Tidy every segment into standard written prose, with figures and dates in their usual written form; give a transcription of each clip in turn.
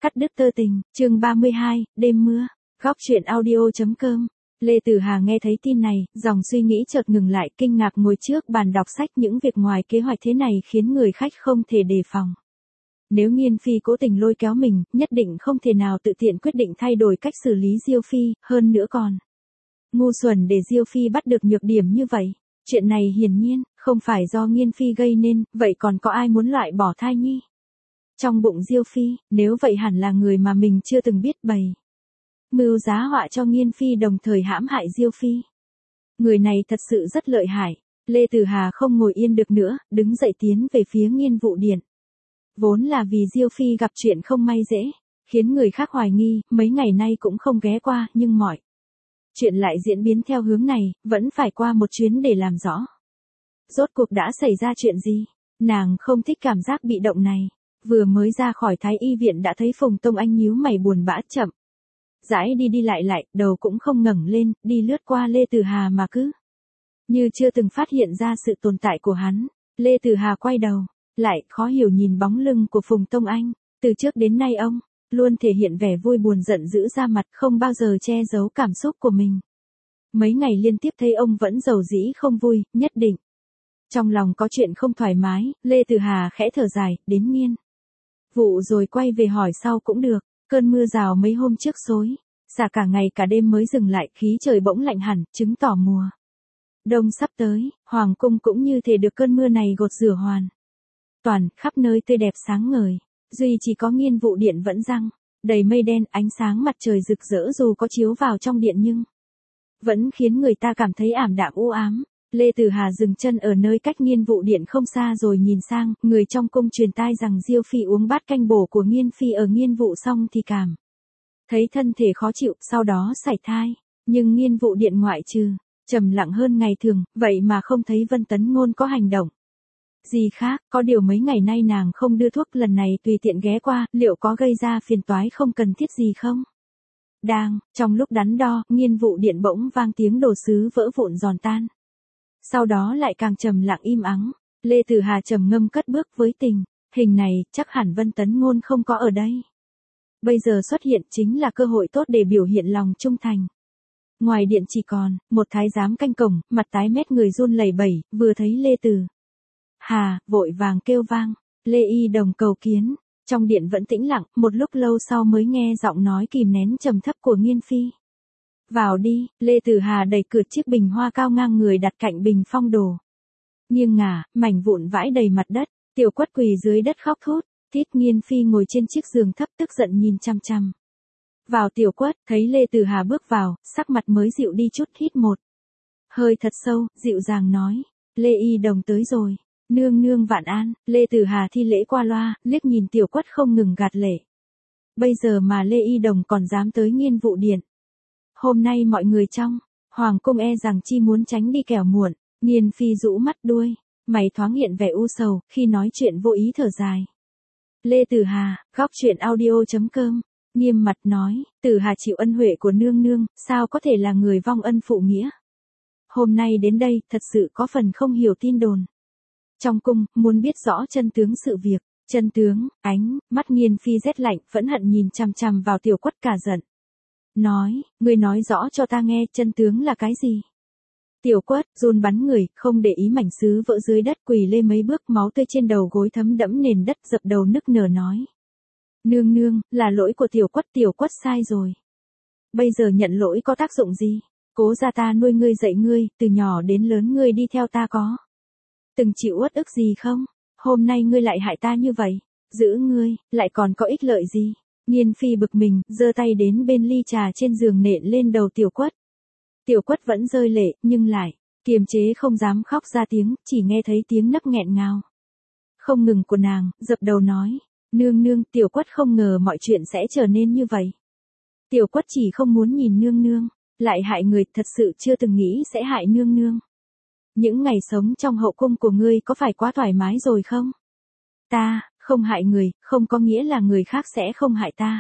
Cắt đứt tơ tình, chương 32, đêm mưa, góc truyện audio.com. Lê Tử Hà nghe thấy tin này, dòng suy nghĩ chợt ngừng lại, kinh ngạc ngồi trước bàn đọc sách. Những việc ngoài kế hoạch thế này khiến người khách không thể đề phòng. Nếu Nghiên Phi cố tình lôi kéo mình, nhất định không thể nào tự tiện quyết định thay đổi cách xử lý Diêu Phi, hơn nữa còn ngu xuẩn để Diêu Phi bắt được nhược điểm như vậy. Chuyện này hiển nhiên không phải do Nghiên Phi gây nên, vậy còn có ai muốn loại bỏ thai nhi trong bụng Diêu Phi? Nếu vậy hẳn là người mà mình chưa từng biết bày mưu giá họa cho Nghiên Phi, đồng thời hãm hại Diêu Phi. Người này thật sự rất lợi hại. Lê Tử Hà không ngồi yên được nữa, đứng dậy tiến về phía Nghiên Vụ Điện. Vốn là vì Diêu Phi gặp chuyện không may dễ, khiến người khác hoài nghi, mấy ngày nay cũng không ghé qua, nhưng mọi chuyện lại diễn biến theo hướng này, vẫn phải qua một chuyến để làm rõ. Rốt cuộc đã xảy ra chuyện gì? Nàng không thích cảm giác bị động này. Vừa mới ra khỏi Thái Y viện đã thấy Phùng Tông Anh nhíu mày buồn bã chậm rãi đi lại, đầu cũng không ngẩng lên, đi lướt qua Lê Tử Hà mà cứ như chưa từng phát hiện ra sự tồn tại của hắn. Lê Tử Hà quay đầu lại, khó hiểu nhìn bóng lưng của Phùng Tông Anh. Từ trước đến nay ông luôn thể hiện vẻ vui buồn giận dữ ra mặt, không bao giờ che giấu cảm xúc của mình. Mấy ngày liên tiếp thấy ông vẫn dầu dĩ không vui, nhất định trong lòng có chuyện không thoải mái. Lê Tử Hà khẽ thở dài, đến Nghiên Vụ rồi quay về hỏi sau cũng được. Cơn mưa rào mấy hôm trước xối xả cả ngày cả đêm mới dừng lại, khí trời bỗng lạnh hẳn, chứng tỏ mùa đông sắp tới. Hoàng cung cũng như thể được cơn mưa này gột rửa hoàn toàn, khắp nơi tươi đẹp sáng ngời, duy chỉ có Nghiên Vụ Điện vẫn răng đầy mây đen. Ánh sáng mặt trời rực rỡ dù có chiếu vào trong điện nhưng vẫn khiến người ta cảm thấy ảm đạm u ám. Lê Tử Hà dừng chân ở nơi cách Nghiên Vụ Điện không xa rồi nhìn sang, người trong cung truyền tai rằng Diêu Phi uống bát canh bổ của Nghiên Phi ở Nghiên Vụ xong thì cảm thấy thân thể khó chịu, sau đó sảy thai. Nhưng Nghiên Vụ Điện ngoại trừ trầm lặng hơn ngày thường, vậy mà không thấy Vân Tấn Ngôn có hành động gì khác. Có điều mấy ngày nay nàng không đưa thuốc, lần này tùy tiện ghé qua, liệu có gây ra phiền toái không cần thiết gì không? Đang trong lúc đắn đo, Nghiên Vụ Điện bỗng vang tiếng đồ sứ vỡ vụn giòn tan. Sau đó lại càng trầm lặng im ắng. Lê Tử Hà trầm ngâm cất bước với tình hình này, chắc hẳn Vân Tấn Ngôn không có ở đây. Bây giờ xuất hiện chính là cơ hội tốt để biểu hiện lòng trung thành. Ngoài điện chỉ còn một thái giám canh cổng, mặt tái mét người run lẩy bẩy, vừa thấy Lê Tử Hà, vội vàng kêu vang, Lê Y Đồng cầu kiến. Trong điện vẫn tĩnh lặng, một lúc lâu sau mới nghe giọng nói kìm nén trầm thấp của Nghiên Phi. Vào đi. Lê Tử Hà đẩy cửa, chiếc bình hoa cao ngang người đặt cạnh bình phong đổ nghiêng ngả, mảnh vụn vãi đầy mặt đất. Tiểu Quất quỳ dưới đất khóc thút thít. Nghiên Phi ngồi trên chiếc giường thấp tức giận nhìn chăm chăm vào Tiểu Quất, thấy Lê Tử Hà bước vào, sắc mặt mới dịu đi chút, hít một hơi thật sâu, dịu dàng nói, Lê Y Đồng tới rồi. Nương nương vạn an. Lê Tử Hà thi lễ qua loa, liếc nhìn Tiểu Quất không ngừng gạt lệ. Bây giờ mà Lê Y Đồng còn dám tới Nghiên Vụ Điện. Hôm nay mọi người trong hoàng cung e rằng chi muốn tránh đi kẻo muộn. Nghiên Phi rũ mắt, đuôi mày thoáng hiện vẻ u sầu, khi nói chuyện vô ý thở dài. Lê Tử Hà, góc truyện audio.com, nghiêm mặt nói, Tử Hà chịu ân huệ của nương nương, sao có thể là người vong ân phụ nghĩa. Hôm nay đến đây, thật sự có phần không hiểu tin đồn trong cung, muốn biết rõ chân tướng sự việc. Chân tướng? Ánh mắt Nghiên Phi rét lạnh, phẫn hận nhìn chằm chằm vào Tiểu Quất cả giận. Nói, ngươi nói rõ cho ta nghe, chân tướng là cái gì? Tiểu Quất run bắn người, không để ý mảnh sứ vỡ dưới đất, quỳ lê mấy bước, máu tươi trên đầu gối thấm đẫm nền đất, dập đầu nức nở nói. Nương nương, là lỗi của Tiểu Quất sai rồi. Bây giờ nhận lỗi có tác dụng gì? Cố gia ta nuôi ngươi dạy ngươi, từ nhỏ đến lớn ngươi đi theo ta có từng chịu uất ức gì không? Hôm nay ngươi lại hại ta như vậy, giữ ngươi, lại còn có ích lợi gì? Nghiên Phi bực mình, giơ tay đến bên ly trà trên giường nện lên đầu Tiểu Quất. Tiểu Quất vẫn rơi lệ, nhưng lại kiềm chế không dám khóc ra tiếng, chỉ nghe thấy tiếng nấc nghẹn ngào không ngừng của nàng, dập đầu nói, nương nương. Tiểu Quất không ngờ mọi chuyện sẽ trở nên như vậy. Tiểu Quất chỉ không muốn nhìn nương nương lại hại người, thật sự chưa từng nghĩ sẽ hại nương nương. Những ngày sống trong hậu cung của ngươi có phải quá thoải mái rồi không? Ta không hại người, không có nghĩa là người khác sẽ không hại ta.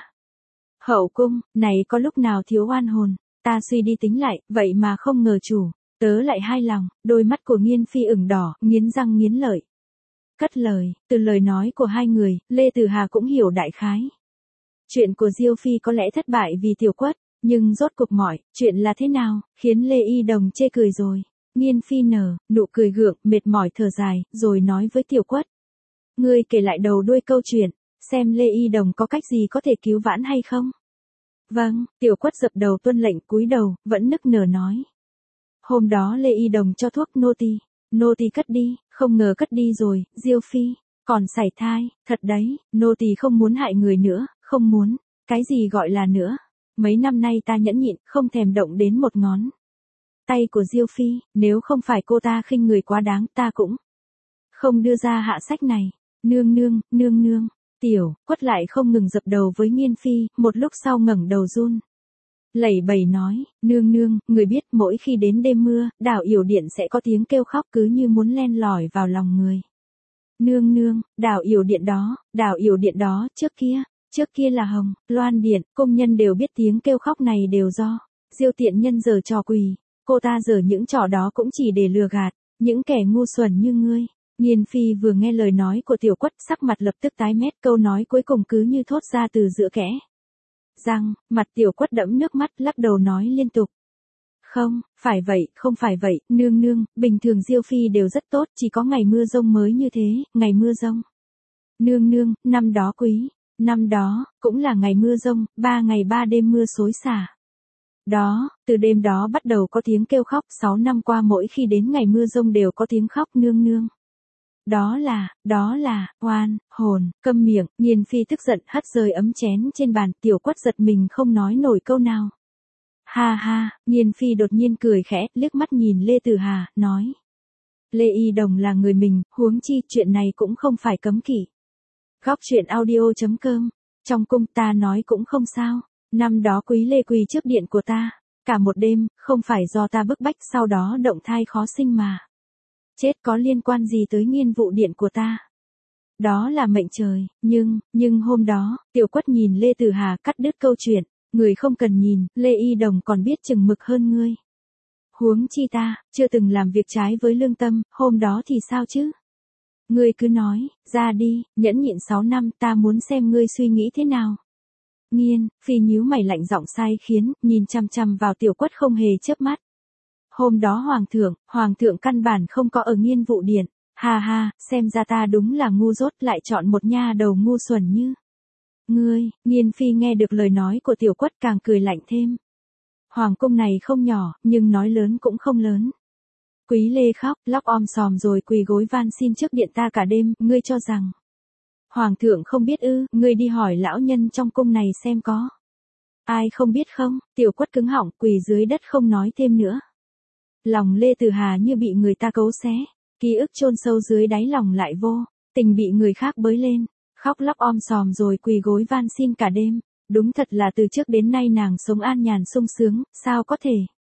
Hậu cung này có lúc nào thiếu oan hồn. Ta suy đi tính lại, vậy mà không ngờ chủ tớ lại hai lòng. Đôi mắt của Nghiên Phi ửng đỏ, nghiến răng nghiến lợi cất lời. Từ lời nói của hai người, Lê Tử Hà cũng hiểu đại khái Chuyện của Diêu Phi có lẽ thất bại vì Tiểu Quất, nhưng rốt cuộc mọi chuyện là thế nào, khiến Lê Y Đồng chê cười rồi. Nghiên Phi nở nụ cười gượng, mệt mỏi thở dài, rồi nói với Tiểu Quất. Ngươi kể lại đầu đuôi câu chuyện, xem Lê Y Đồng có cách gì có thể cứu vãn hay không. Vâng, Tiểu Quất dập đầu tuân lệnh, cúi đầu, vẫn nức nở nói. Hôm đó Lê Y Đồng cho thuốc nô tỳ cất đi, không ngờ cất đi rồi, Diêu Phi, còn sảy thai, thật đấy, nô tỳ không muốn hại người nữa, không muốn, cái gì gọi là nữa. Mấy năm nay ta nhẫn nhịn, không thèm động đến một ngón tay của Diêu Phi, nếu không phải cô ta khinh người quá đáng, ta cũng không đưa ra hạ sách này. Nương nương, Tiểu Quất lại không ngừng dập đầu với Nghiên Phi, một lúc sau ngẩng đầu run lẩy bẩy nói, nương, người biết mỗi khi đến đêm mưa, đảo Yểu Điện sẽ có tiếng kêu khóc cứ như muốn len lỏi vào lòng người. Nương, đảo Yểu Điện đó, trước kia là Hồng Loan Điện, công nhân đều biết tiếng kêu khóc này đều do Diêu tiện nhân giở trò quỷ, cô ta giở những trò đó cũng chỉ để lừa gạt những kẻ ngu xuẩn như ngươi. Nghiên Phi vừa nghe lời nói của Tiểu Quất, sắc mặt lập tức tái mét, câu nói cuối cùng cứ như thốt ra từ giữa kẽ răng, mặt Tiểu Quất đẫm nước mắt, lắc đầu nói liên tục. Không phải vậy, nương, bình thường Diêu Phi đều rất tốt, chỉ có ngày mưa giông mới như thế, ngày mưa giông. Nương, năm đó, cũng là ngày mưa giông, 3 ngày 3 đêm mưa xối xả. Đó, từ đêm đó bắt đầu có tiếng kêu khóc, 6 năm qua mỗi khi đến ngày mưa giông đều có tiếng khóc, nương. Đó là, oan, hồn, câm miệng, Nghiên Phi tức giận hất rơi ấm chén trên bàn, Tiểu Quất giật mình không nói nổi câu nào. Ha, Nghiên Phi đột nhiên cười khẽ, liếc mắt nhìn Lê Tử Hà, nói. Lê Y Đồng là người mình, huống chi, chuyện này cũng không phải cấm kỵ. Góc truyện audio.com, trong cung ta nói cũng không sao, năm đó Quý Lê quỳ trước điện của ta, cả một đêm, không phải do ta bức bách sau đó động thai khó sinh mà. Chết có liên quan gì tới Nghiên vụ điện của ta? Đó là mệnh trời, nhưng hôm đó, Tiểu Quất nhìn Lê Tử Hà cắt đứt câu chuyện, người không cần nhìn, Lê Y Đồng còn biết chừng mực hơn ngươi. Huống chi ta, chưa từng làm việc trái với lương tâm, hôm đó thì sao chứ? Ngươi cứ nói, ra đi, nhẫn nhịn 6 năm, ta muốn xem ngươi suy nghĩ thế nào. Nghiên Phi nhíu mày lạnh giọng sai khiến, nhìn chằm chằm vào Tiểu Quất không hề chớp mắt. Hôm đó hoàng thượng căn bản không có ở Nghiên vụ điện. Ha, xem ra ta đúng là ngu dốt, lại chọn một nha đầu ngu xuẩn như ngươi. Nghiên Phi nghe được lời nói của Tiểu Quất càng cười lạnh thêm. Hoàng cung này không nhỏ, nhưng nói lớn cũng không lớn. Quý Lê khóc, lóc om sòm rồi quỳ gối van xin trước điện ta cả đêm, ngươi cho rằng Hoàng thượng không biết ư? Ngươi đi hỏi lão nhân trong cung này xem có ai không biết không? Tiểu Quất cứng họng, quỳ dưới đất không nói thêm nữa. Lòng Lê Tử Hà như bị người ta cấu xé, ký ức chôn sâu dưới đáy lòng lại vô tình bị người khác bới lên, khóc lóc om sòm rồi quỳ gối van xin cả đêm. Đúng thật là từ trước đến nay nàng sống an nhàn sung sướng, sao có thể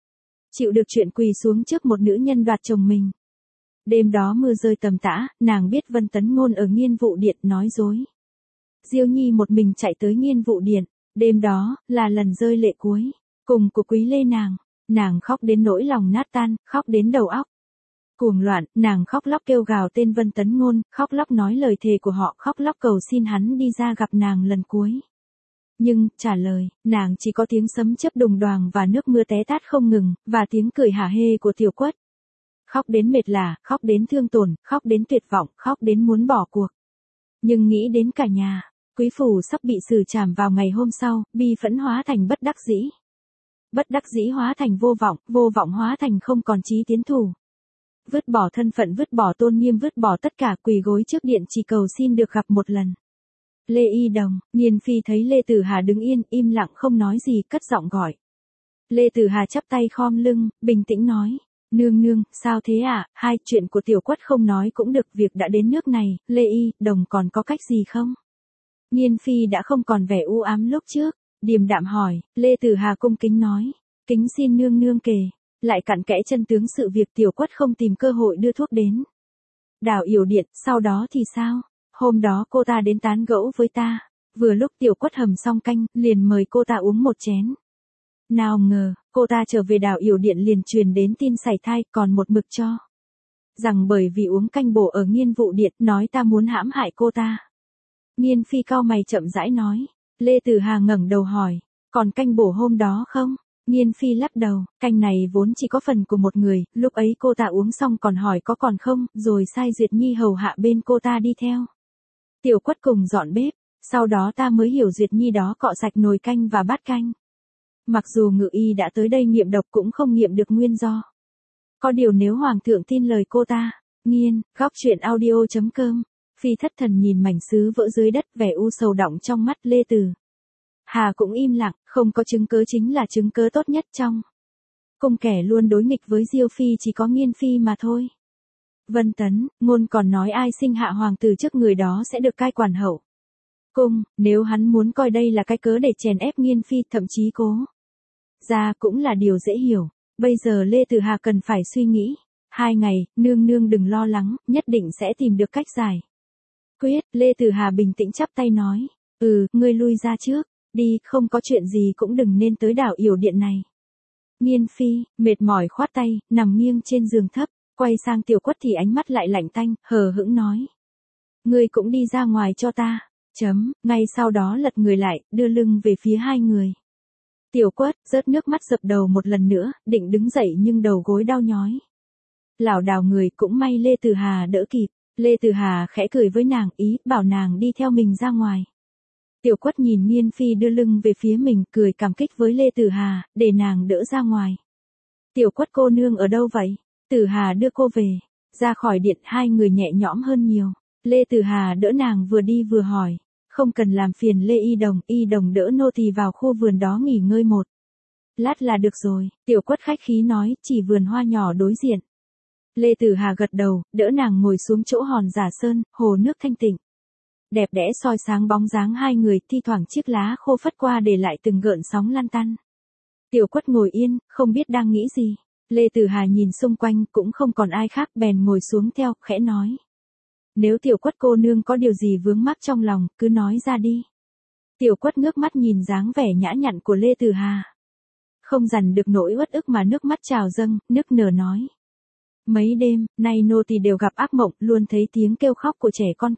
chịu được chuyện quỳ xuống trước một nữ nhân đoạt chồng mình. Đêm đó mưa rơi tầm tã, nàng biết Vân Tấn Ngôn ở Nghiên vụ điện nói dối. Diêu Nhi một mình chạy tới Nghiên vụ điện, đêm đó là lần rơi lệ cuối cùng của Quý Lê nàng khóc đến nỗi lòng nát tan, khóc đến đầu óc cuồng loạn, nàng khóc lóc kêu gào tên Vân Tấn Ngôn, khóc lóc nói lời thề của họ, khóc lóc cầu xin hắn đi ra gặp nàng lần cuối. Nhưng, trả lời, nàng chỉ có tiếng sấm chớp đùng đoàng và nước mưa té tát không ngừng, và tiếng cười hả hê của Tiểu Quất. Khóc đến mệt lả, khóc đến thương tổn, khóc đến tuyệt vọng, khóc đến muốn bỏ cuộc. Nhưng nghĩ đến cả nhà, quý phủ sắp bị xử trảm vào ngày hôm sau, bi phẫn hóa thành bất đắc dĩ. Bất đắc dĩ hóa thành vô vọng hóa thành không còn chí tiến thủ. Vứt bỏ thân phận, vứt bỏ tôn nghiêm, vứt bỏ tất cả, quỳ gối trước điện chỉ cầu xin được gặp một lần. Lê Y Đồng, Nghiên Phi thấy Lê Tử Hà đứng yên, im lặng không nói gì, cất giọng gọi. Lê Tử Hà chắp tay khom lưng, bình tĩnh nói. Nương, sao thế ạ? Hai, chuyện của Tiểu Quất không nói cũng được, việc đã đến nước này, Lê Y Đồng còn có cách gì không? Nghiên Phi đã không còn vẻ u ám lúc trước, điềm đạm hỏi. Lê Tử Hà cung kính nói. Kính xin nương kể lại cặn kẽ chân tướng sự việc Tiểu Quất không tìm cơ hội đưa thuốc đến đảo Yểu Điện, sau đó thì sao? Hôm đó cô ta đến tán gẫu với ta, vừa lúc Tiểu Quất hầm xong canh, liền mời cô ta uống một chén. Nào ngờ, cô ta trở về đảo Yểu Điện liền truyền đến tin sảy thai, còn một mực cho rằng bởi vì uống canh bổ ở Nghiên vụ điện, nói ta muốn hãm hại cô ta. Nghiên Phi cau mày chậm rãi nói. Lê Tử Hà ngẩng đầu hỏi, còn canh bổ hôm đó không? Nghiên Phi lắc đầu, canh này vốn chỉ có phần của một người, lúc ấy cô ta uống xong còn hỏi có còn không, rồi sai Duyệt Nhi hầu hạ bên cô ta đi theo. Tiểu Quất cùng dọn bếp, sau đó ta mới hiểu Duyệt Nhi đó cọ sạch nồi canh và bát canh. Mặc dù Ngự Y đã tới đây nghiệm độc cũng không nghiệm được nguyên do. Có điều nếu Hoàng thượng tin lời cô ta, nghiên, góc chuyện audio.com, Phi thất thần nhìn mảnh sứ vỡ dưới đất, vẻ u sầu đọng trong mắt Lê Tử Hà cũng im lặng, không có chứng cớ chính là chứng cớ tốt nhất trong cung. Kẻ luôn đối nghịch với Diêu Phi chỉ có Nghiên Phi mà thôi. Vân Tấn, ngôn còn nói ai sinh hạ hoàng tử trước người đó sẽ được cai quản hậu cung, nếu hắn muốn coi đây là cái cớ để chèn ép Nghiên Phi, thậm chí cố ra cũng là điều dễ hiểu. Bây giờ Lê Tử Hà cần phải suy nghĩ. 2 ngày, nương nương đừng lo lắng, nhất định sẽ tìm được cách giải quyết. Lê Tử Hà bình tĩnh chắp tay nói, ngươi lui ra trước, đi, không có chuyện gì cũng đừng nên tới đảo Yểu Điện này. Nghiên Phi, mệt mỏi khoát tay, nằm nghiêng trên giường thấp, quay sang Tiểu Quất thì ánh mắt lại lạnh tanh, hờ hững nói. Ngươi cũng đi ra ngoài cho ta. Ngay sau đó lật người lại, đưa lưng về phía hai người. Tiểu Quất, rớt nước mắt dập đầu một lần nữa, định đứng dậy nhưng đầu gối đau nhói. Lảo đảo người, cũng may Lê Tử Hà đỡ kịp. Lê Tử Hà khẽ cười với nàng, ý bảo nàng đi theo mình ra ngoài. Tiểu Quất nhìn Nghiên Phi đưa lưng về phía mình, cười cảm kích với Lê Tử Hà, để nàng đỡ ra ngoài. Tiểu Quất cô nương ở đâu vậy? Tử Hà đưa cô về. Ra khỏi điện, hai người nhẹ nhõm hơn nhiều. Lê Tử Hà đỡ nàng vừa đi vừa hỏi. Không cần làm phiền Lê Y Đồng đỡ nô tỳ vào khu vườn đó nghỉ ngơi một lát là được rồi. Tiểu Quất khách khí nói, chỉ vườn hoa nhỏ đối diện. Lê Tử Hà gật đầu, đỡ nàng ngồi xuống chỗ hòn Giả Sơn, hồ nước thanh tịnh. Đẹp đẽ soi sáng bóng dáng hai người, thi thoảng chiếc lá khô phất qua để lại từng gợn sóng lăn tăn. Tiểu Quất ngồi yên, không biết đang nghĩ gì. Lê Tử Hà nhìn xung quanh, cũng không còn ai khác, bèn ngồi xuống theo, khẽ nói. Nếu Tiểu Quất cô nương có điều gì vướng mắc trong lòng, cứ nói ra đi. Tiểu Quất ngước mắt nhìn dáng vẻ nhã nhặn của Lê Tử Hà. Không dằn được nỗi uất ức mà nước mắt trào dâng, nức nở nói. Mấy đêm, nay nô tỳ đều gặp ác mộng, luôn thấy tiếng kêu khóc của trẻ con,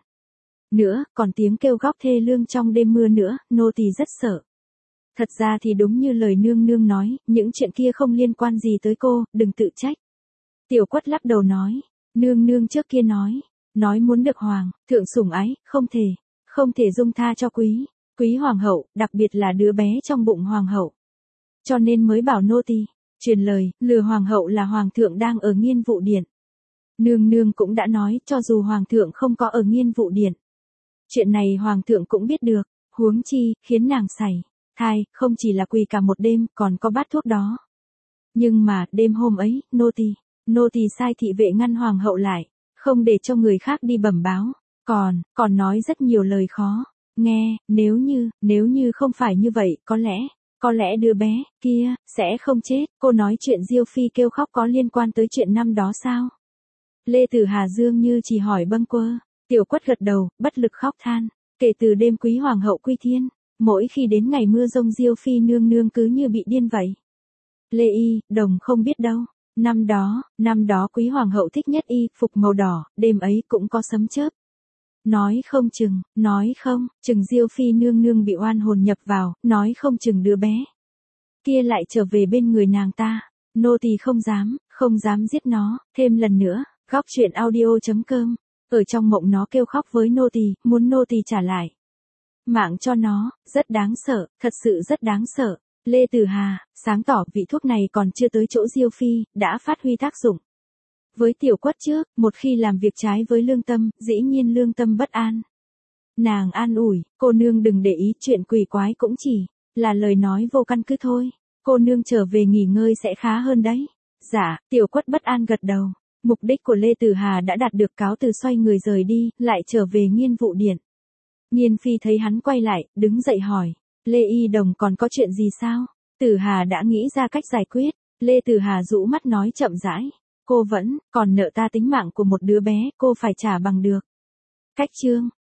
còn tiếng kêu khóc thê lương trong đêm mưa nữa, nô tỳ rất sợ. Thật ra thì đúng như lời nương nương nói, những chuyện kia không liên quan gì tới cô, đừng tự trách. Tiểu Quất lắc đầu nói, nương nương trước kia nói muốn được hoàng thượng sủng ái, không thể dung tha cho quý hoàng hậu, đặc biệt là đứa bé trong bụng hoàng hậu. Cho nên mới bảo nô tỳ truyền lời, lừa hoàng hậu là hoàng thượng đang ở Nghiên Vụ Điện. Nương nương cũng đã nói, cho dù hoàng thượng không có ở Nghiên Vụ Điện, chuyện này hoàng thượng cũng biết được, huống chi, khiến nàng sảy thai, không chỉ là quỳ cả một đêm, còn có bát thuốc đó. Nhưng mà, đêm hôm ấy, nô tỳ sai thị vệ ngăn hoàng hậu lại, không để cho người khác đi bẩm báo, còn nói rất nhiều lời khó nghe, nếu như không phải như vậy, có lẽ đứa bé kia sẽ không chết. Cô nói chuyện Diêu Phi kêu khóc có liên quan tới chuyện năm đó sao? Lê Tử Hà dường như chỉ hỏi bâng quơ. Tiểu Quất gật đầu, bất lực khóc than. Kể từ đêm quý hoàng hậu quy thiên, mỗi khi đến ngày mưa rông Diêu Phi nương nương cứ như bị điên vậy. Lê Y Đồng không biết đâu. Năm đó quý hoàng hậu thích nhất y phục màu đỏ, đêm ấy cũng có sấm chớp. Nói không chừng Diêu Phi nương nương bị oan hồn nhập vào, nói không chừng đứa bé kia lại trở về bên người nàng ta. Nô tỳ không dám giết nó. Thêm lần nữa, góc chuyện audio.com. Ở trong mộng nó kêu khóc với nô tỳ, muốn nô tỳ trả lại mạng cho nó, rất đáng sợ, thật sự rất đáng sợ. Lê Tử Hà, sáng tỏ vị thuốc này còn chưa tới chỗ Diêu Phi, đã phát huy tác dụng. Với Tiểu Quất trước, một khi làm việc trái với lương tâm, dĩ nhiên lương tâm bất an. Nàng an ủi, cô nương đừng để ý, chuyện quỷ quái cũng chỉ là lời nói vô căn cứ thôi. Cô nương trở về nghỉ ngơi sẽ khá hơn đấy. Dạ, Tiểu Quất bất an gật đầu. Mục đích của Lê Tử Hà đã đạt được, cáo từ xoay người rời đi, lại trở về Nghiên Vụ Điện. Nghiên Phi thấy hắn quay lại, đứng dậy hỏi, Lê Y Đồng còn có chuyện gì sao? Tử Hà đã nghĩ ra cách giải quyết. Lê Tử Hà rũ mắt nói chậm rãi, cô vẫn còn nợ ta tính mạng của một đứa bé, cô phải trả bằng được. Cách chương